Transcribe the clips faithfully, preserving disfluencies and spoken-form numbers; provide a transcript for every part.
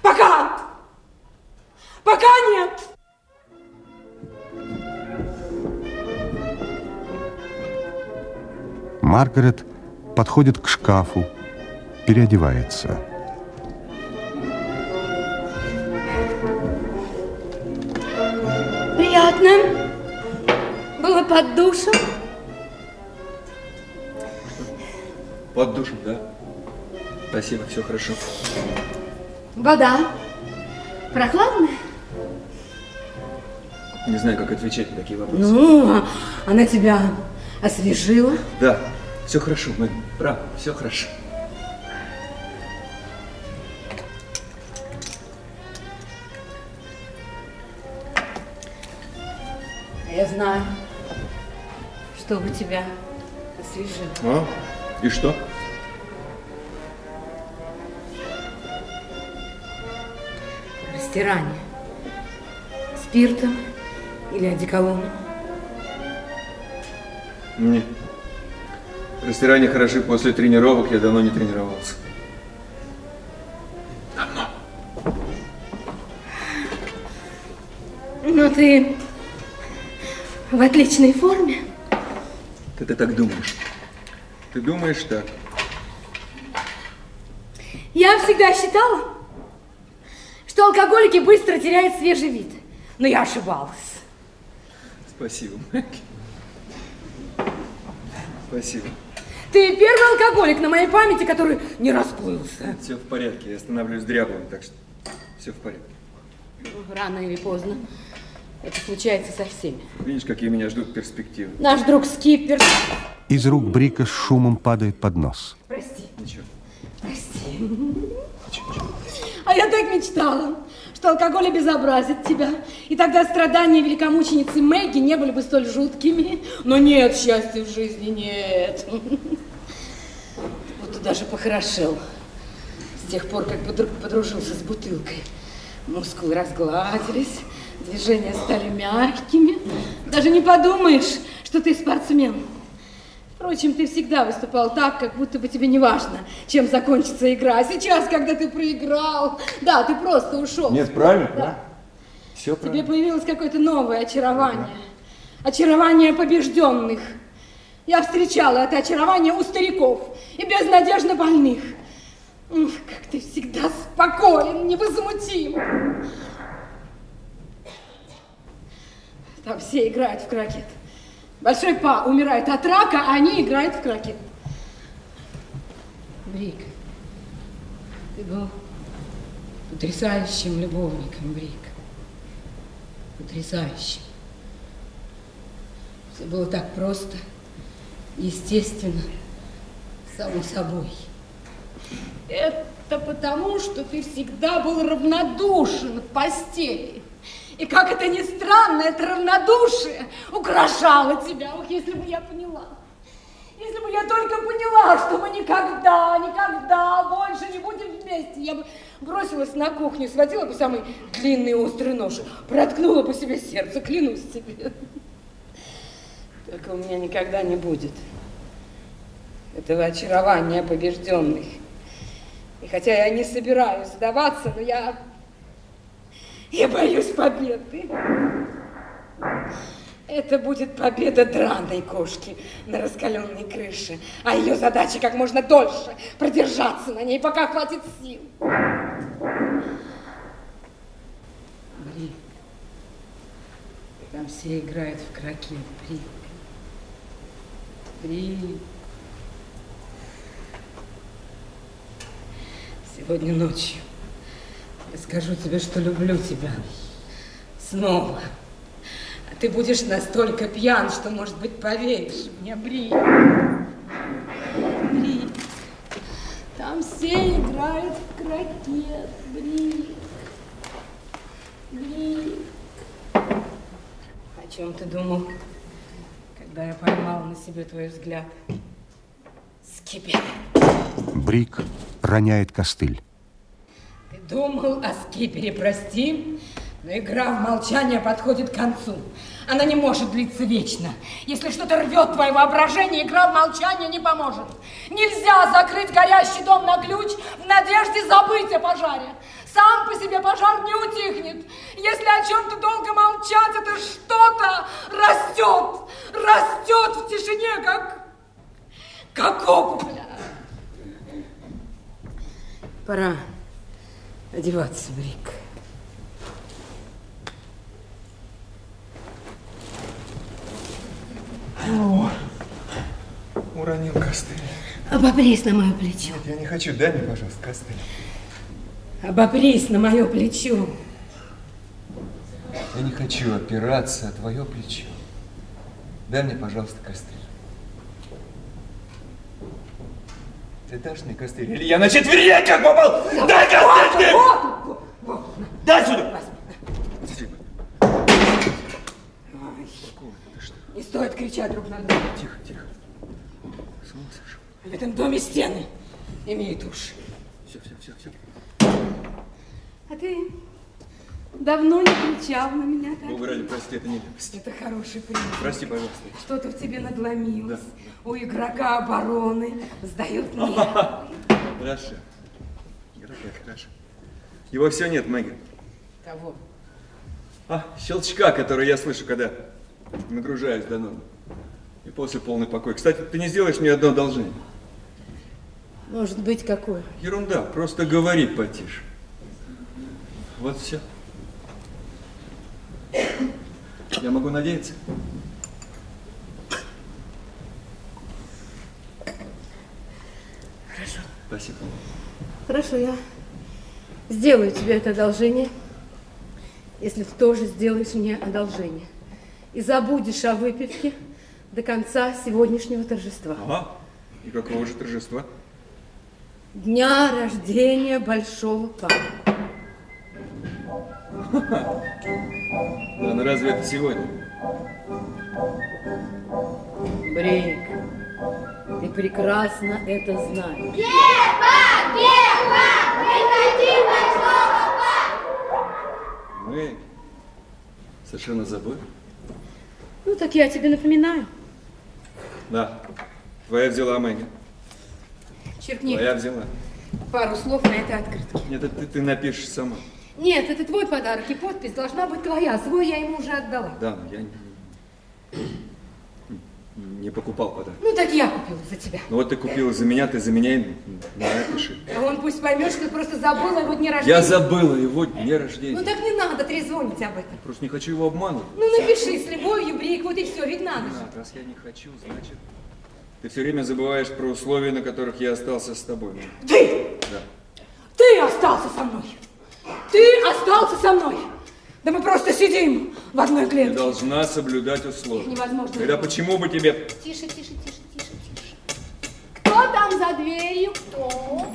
Пока! Пока нет! Маргарет подходит к шкафу, переодевается. Приятно. Было под душем. Под душем, да? Спасибо, все хорошо. Вода прохладная? Не знаю, как отвечать на такие вопросы. Ну, она тебя освежила? Да, все хорошо, мы правы, все хорошо. Я знаю, что бы тебя освежило. А? И что? Растирание. Спиртом или одеколоном? Нет. Растирания хороши после тренировок, я давно не тренировался. Давно. Ну, ты в отличной форме. Ты, ты так думаешь? Ты думаешь так? Я всегда считала, что алкоголики быстро теряют свежий вид. Но я ошибалась. Спасибо, Мэгги. Спасибо. Ты первый алкоголик на моей памяти, который не расплылся. Все в порядке, я становлюсь дряблым, так что все в порядке. Рано или поздно. Это случается со всеми. Видишь, какие меня ждут перспективы. Наш друг Скиппер. Из рук Брика с шумом падает поднос. Прости. Ничего. Прости. Ничего, ничего. А я так мечтала, что алкоголь обезобразит тебя. И тогда страдания великомученицы Мэгги не были бы столь жуткими. Но нет счастья в жизни, нет. Вот ты даже похорошел. С тех пор, как подружился с бутылкой. Мускулы разгладились, движения стали мягкими. Даже не подумаешь, что ты спортсмен. Впрочем, ты всегда выступал так, как будто бы тебе не важно, чем закончится игра. А сейчас, когда ты проиграл, да, ты просто ушел. Нет, правильно, да. да? Все правильно. Тебе появилось какое-то новое очарование. Очарование побежденных. Я встречала это очарование у стариков и безнадежно больных. Ух, как ты всегда спокоен, невозмутим. Там все играют в крокет. Большой Па умирает от рака, а они играют в крокет. Брик, ты был потрясающим любовником, Брик. Потрясающим. Все было так просто, естественно, само собой. Это потому, что ты всегда был равнодушен в постели. И как это ни странно, это равнодушие украшало тебя. Ох, если бы я поняла. Если бы я только поняла, что мы никогда, никогда больше не будем вместе, я бы бросилась на кухню, схватила бы самый длинный острый нож, проткнула бы себе сердце, клянусь тебе. Только у меня никогда не будет этого очарования побежденных. И хотя я не собираюсь сдаваться, но я... Я боюсь победы. Это будет победа драной кошки на раскаленной крыше. А ее задача как можно дольше продержаться на ней, пока хватит сил. Брик, там все играют в крокет, Брик. Брик. Сегодня ночью я скажу тебе, что люблю тебя. Снова. А ты будешь настолько пьян, что, может быть, поверишь мне, Брик. Брик. Там все играют в крокет, Брик. Брик. О чем ты думал, когда я поймала на себе твой взгляд? Скиппер. Брик роняет костыль. Ты думал о Скиппере, прости, Но игра в молчание подходит к концу. Она не может длиться вечно. Если что-то рвет твое воображение, игра в молчание не поможет. Нельзя закрыть горящий дом на ключ в надежде забыть о пожаре. Сам по себе пожар не утихнет. Если о чем-то долго молчать, это что-то растет. Растет в тишине, как, как опухоля. Пора одеваться, Брик. О, уронил костыль. Обопрись на мое плечо. Нет, я не хочу. Дай мне, пожалуйста, костыль. Обопрись на мое плечо. Я не хочу опираться о твое плечо. Дай мне, пожалуйста, костыль. Ты дашь мне костыль? Или я на четвереньках попал? Да, дай костыль! Вот, вот, вот. Дай сюда! Не стоит кричать друг на друга. Тихо, тихо. С ума сошел. В этом доме стены имеют уши. Все, все, все, все. А ты давно не кричал на меня так? Бога ради, прости, это нелепость. Это хороший признак. Прости, пожалуйста. Что-то в тебе надломилось. Да. У игрока обороны сдают нервы. Хорошо. Игрока, хорошо. Его все нет, Мэгги. Кого? А, щелчка, который я слышу, когда нагружаюсь до нормы. И после полный покой. Кстати, ты не сделаешь мне одно одолжение. Может быть, какое? Ерунда, просто говори потише. Вот все. Я могу надеяться? Хорошо. Спасибо. Хорошо, я сделаю тебе это одолжение, если ты тоже сделаешь мне одолжение. И забудешь о выпивке до конца сегодняшнего торжества. Ага. И какого же торжества? Дня рождения большого папы. Да, ну разве это сегодня? Брик, ты прекрасно это знаешь. Геба! Геба! Мы хотим большого папу! Мы совершенно забыли. Ну, так я тебе напоминаю. Да. Твоя взяла, Мэгги. Черкни Твоя взяла. пару слов на этой открытке. Нет, это ты, ты напишешь сама. Нет, это твой подарок, и подпись должна быть твоя. Свой я ему уже отдала. Да, но я не, не покупал подарок. Ну, так я купила за тебя. Ну вот ты купила за меня, ты за меня и напиши. А он пусть поймет, что ты просто забыла его дне рождения. Я забыла его дне рождения. Ну, так не надо трезвонить об этом. Просто не хочу его обманывать. Ну, напиши с любовью, Брик, вот и все, ведь надо же. А, раз я не хочу, значит... Ты все время забываешь про условия, на которых я остался с тобой. Ты! Да. Ты остался со мной! Ты остался со мной! Да мы просто сидим в одной Ты клетке. должна соблюдать условия. Невозможно. Тогда почему бы тебе... Тише, тише, тише, тише, тише. Кто там за дверью? Кто?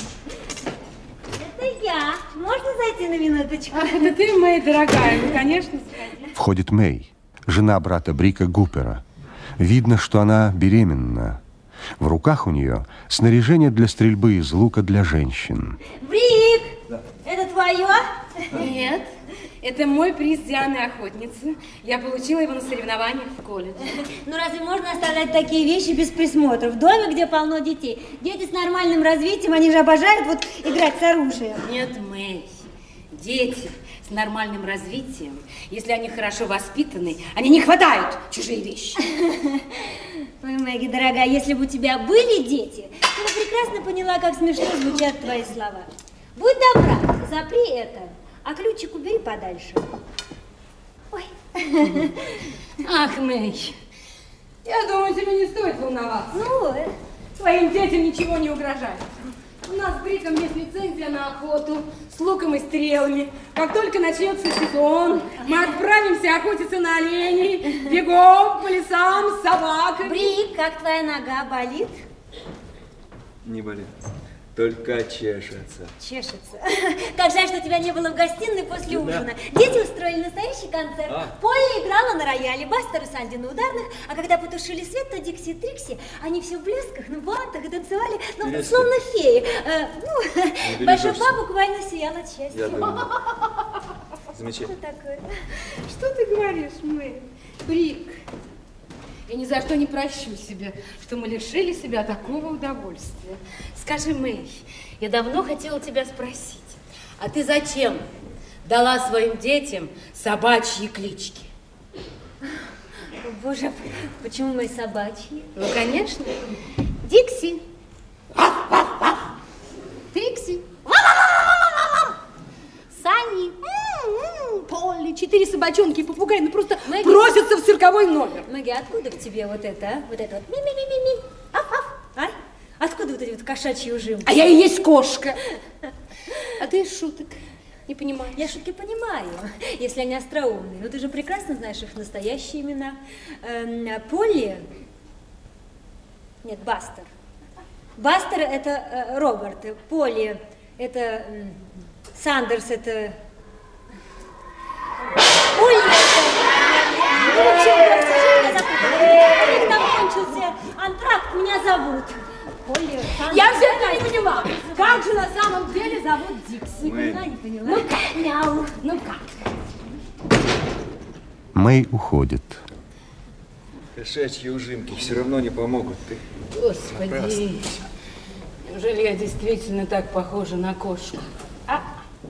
Это я. Можно зайти на минуточку? Ах, это ты, моя дорогая. Ну, конечно, сходи. Входит Мэй, жена брата Брика Гупера. Видно, что она беременна. В руках у нее снаряжение для стрельбы из лука для женщин. Брик! Да. Это твое? Нет, это мой приз Дианы Охотницы. Я получила его на соревнованиях в колледже. Ну разве можно оставлять такие вещи без присмотра? В доме, где полно детей. Дети с нормальным развитием, они же обожают вот играть с оружием. Нет, Мэй, дети с нормальным развитием, если они хорошо воспитаны, они не хватают чужие вещи. Ой, Мэгги, дорогая, если бы у тебя были дети, ты бы прекрасно поняла, как смешно звучат твои слова. Будь добра, запри это, а ключик убери подальше. Ой. Ах, Мэй, я думаю, тебе не стоит волноваться. Ну, э, Твоим детям ничего не угрожает. У нас с Бриком есть лицензия на охоту с луком и стрелами. Как только начнется сезон, мы отправимся охотиться на оленей, бегом по лесам с собаками. Брик, как твоя нога болит? Не болит. Только чешется. Чешется. Как жаль, что тебя не было в гостиной после Да. ужина. Дети устроили настоящий концерт. А. Полли играла на рояле, Бастер и Санди на ударных, а когда потушили свет, то Дикси и Трикси, они все в блесках, на бантах и танцевали, ну, Интересно. словно феи. Э, ну, Не большой бережешься. папа буквально сиял от счастья. Я думаю. замечательно. Что такое? Что ты говоришь, Мэй? Брик, я ни за что не прощу себе, что мы лишили себя такого удовольствия. Скажи, Мэй, я давно хотела тебя спросить, а ты зачем дала своим детям собачьи клички? О, Боже, почему мои собачьи? Ну, конечно. Дикси. Трикси. Сани. Полли. Четыре собачонки и попугай. Ну, просто Мэгги. просятся в цирковой номер. Мэгги, откуда в тебе вот это, а? Вот это вот ми-ми-ми-ми-ми. Аф-аф. А? Откуда вот эти вот кошачьи ужимки? А я и есть кошка. А ты из шуток не понимаешь. Я шутки понимаю, если они остроумные. Но ты же прекрасно знаешь их настоящие имена. Эм, Полли... Нет, Бастер. Бастер – это э, Роберт. Полли – это... э, Сандерс – это... Полли – это... Ну, вообще, я, к сожалению, запуталась. У них там кончился антракт, меня зовут. Полли, Сандерс... Я все это не поняла. Как же на самом деле зовут Дикси? Не поняла, не поняла. Ну как? Мяу. Ну как? Мэй уходит. Кошачьи ужимки все равно не помогут. Ты Господи, неужели я действительно так похожа на кошку? А?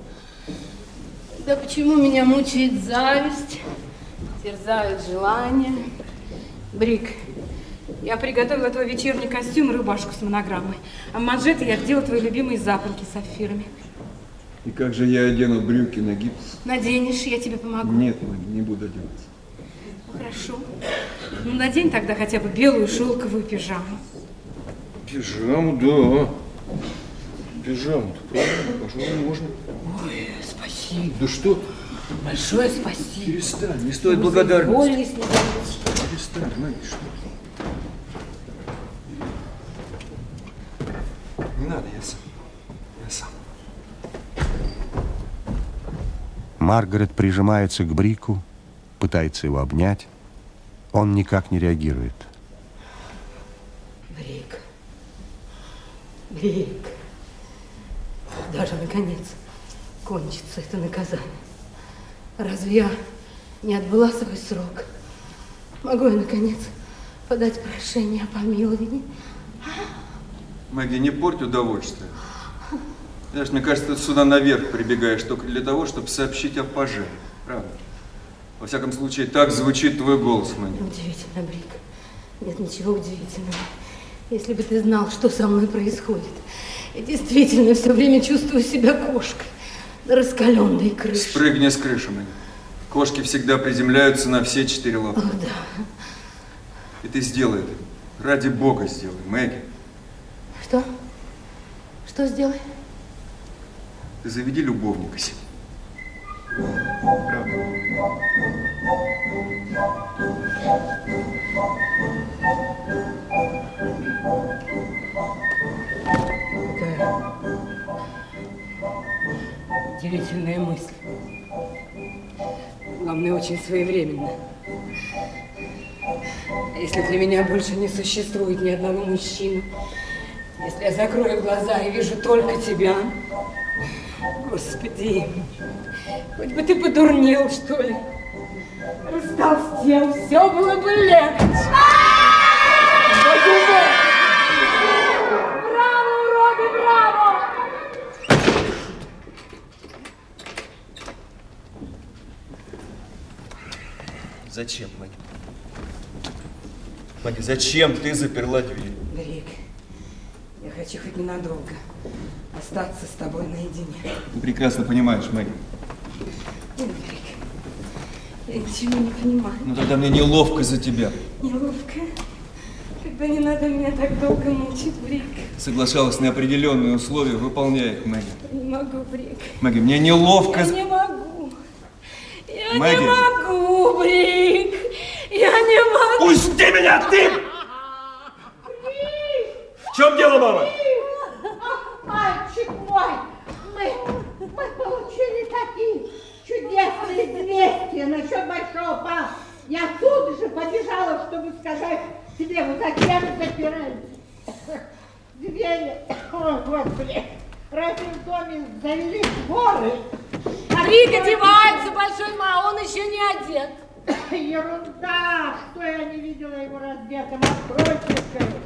Да почему меня мучает зависть, терзают желания? Брик, я приготовила твой вечерний костюм и рубашку с монограммой. А манжеты я вдела твои любимые запонки с сапфирами. И как же я одену брюки на гипс? Наденешь, я тебе помогу. Нет, Мэгги, не буду одеваться. Хорошо. Ну, надень тогда хотя бы белую шелковую пижаму. Пижаму, да. Пижаму, правильно, пожалуй, можно. Ой, спасибо. Да что ты? Большое спасибо. Перестань, не стоит благодарности. Заинволились, не заинволились. Перестань, Мэгги, что ты? Не надо, я сам. Я сам. Маргарет прижимается к Брику, пытается его обнять. Он никак не реагирует. Брик, Брик, даже наконец кончится это наказание. Разве я не отбыла свой срок? Могу я, наконец, подать прошение о помиловании? Мэгги, не порть удовольствие. Знаешь, мне кажется, ты сюда наверх прибегаешь только для того, чтобы сообщить о пожаре. Правда? Во всяком случае, так звучит твой голос, Мэгги. Удивительно, Брик. Нет ничего удивительного. Если бы ты знал, что со мной происходит. Я действительно все время чувствую себя кошкой на раскаленной крыше. Спрыгни с крыши, Мэгги. Кошки всегда приземляются на все четыре лапы. Ох, да. И ты сделай это. Ради Бога сделай, Мэгги. Что? Что сделай? Ты заведи любовника себе. Правда. Какая удивительная мысль. Главное, очень своевременно. А если для меня больше не существует ни одного мужчины, если я закрою глаза и вижу только тебя, Господи, хоть бы ты подурнел, что ли, растолстел, все было бы легче. Браво, уроды, браво! Зачем, Мэгги? Мэгги, зачем ты заперла дверь? Брик, я хочу хоть ненадолго остаться с тобой наедине. Ты прекрасно понимаешь, Мэгги. Нет, Брик, я ничего не понимаю. Ну тогда мне неловко за тебя. Неловко. Когда не надо меня так долго мучить, Брик. Ты соглашалась на определенные условия, выполняй их, Мэгги. Не могу, Брик. Мэгги, мне неловко... Я за- не могу. Я Мэгги. не могу, Брик. Я не могу. Пусти меня, ты! В чем дело, мама? Мальчик мой, мы, мы получили такие чудесные известия насчет большого бала. Я тут же побежала, чтобы сказать тебе, вот зачем запирать двери. О, Господи, разве в доме завелись воры? А Брик одевается, большой ма, он еще не одет. Ерунда, что я не видела его раздетым. Откройте скорее.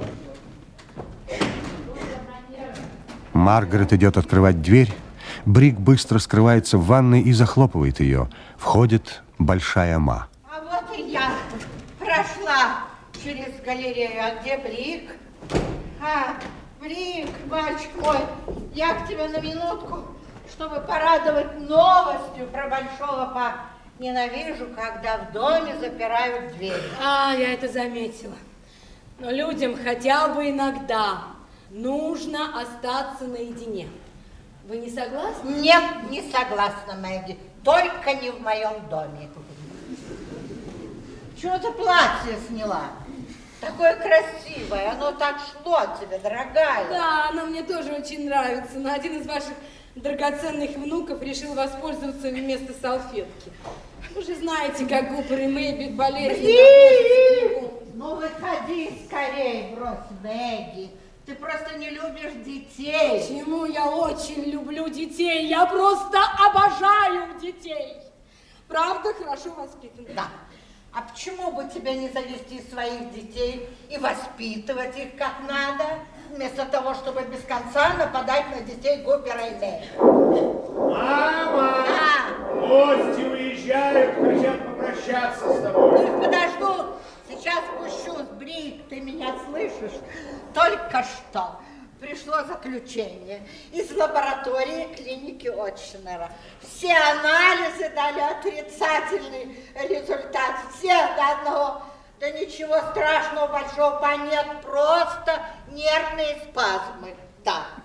Маргарет идет открывать дверь. Брик быстро скрывается в ванной и захлопывает ее. Входит большая ма. А вот и я прошла через галерею. А где Брик? А, Брик, мальчик мой, я к тебе на минутку, чтобы порадовать новостью про большого па. Ненавижу, когда в доме запирают дверь. А, я это заметила. Но людям хотя бы иногда нужно остаться наедине. Вы не согласны? Нет, не согласна, Мэгги. Только не в моем доме. Чего ты платье сняла? Такое красивое, оно так шло тебе, дорогая. Да, оно мне тоже очень нравится, но один из ваших драгоценных внуков решил воспользоваться вместо салфетки. Вы же знаете, как Гупер и Мэйби болезненно. Ну выходи скорее, брось, Мэгги. Ты просто не любишь детей. Почему я очень люблю детей? Я просто обожаю детей. Правда, хорошо воспитаны. Да. А почему бы тебе не завести своих детей и воспитывать их как надо, вместо того, чтобы без конца нападать на детей Гупера и Мэйби? Мама! Да. Гости уезжают, хотят попрощаться с тобой. Ну их подожду. Сейчас спущусь, Брик, ты меня слышишь? Только что пришло заключение из лаборатории клиники Отчинера. Все анализы дали отрицательный результат, все до одного. Да ничего страшного большого нет, просто нервные спазмы. Да.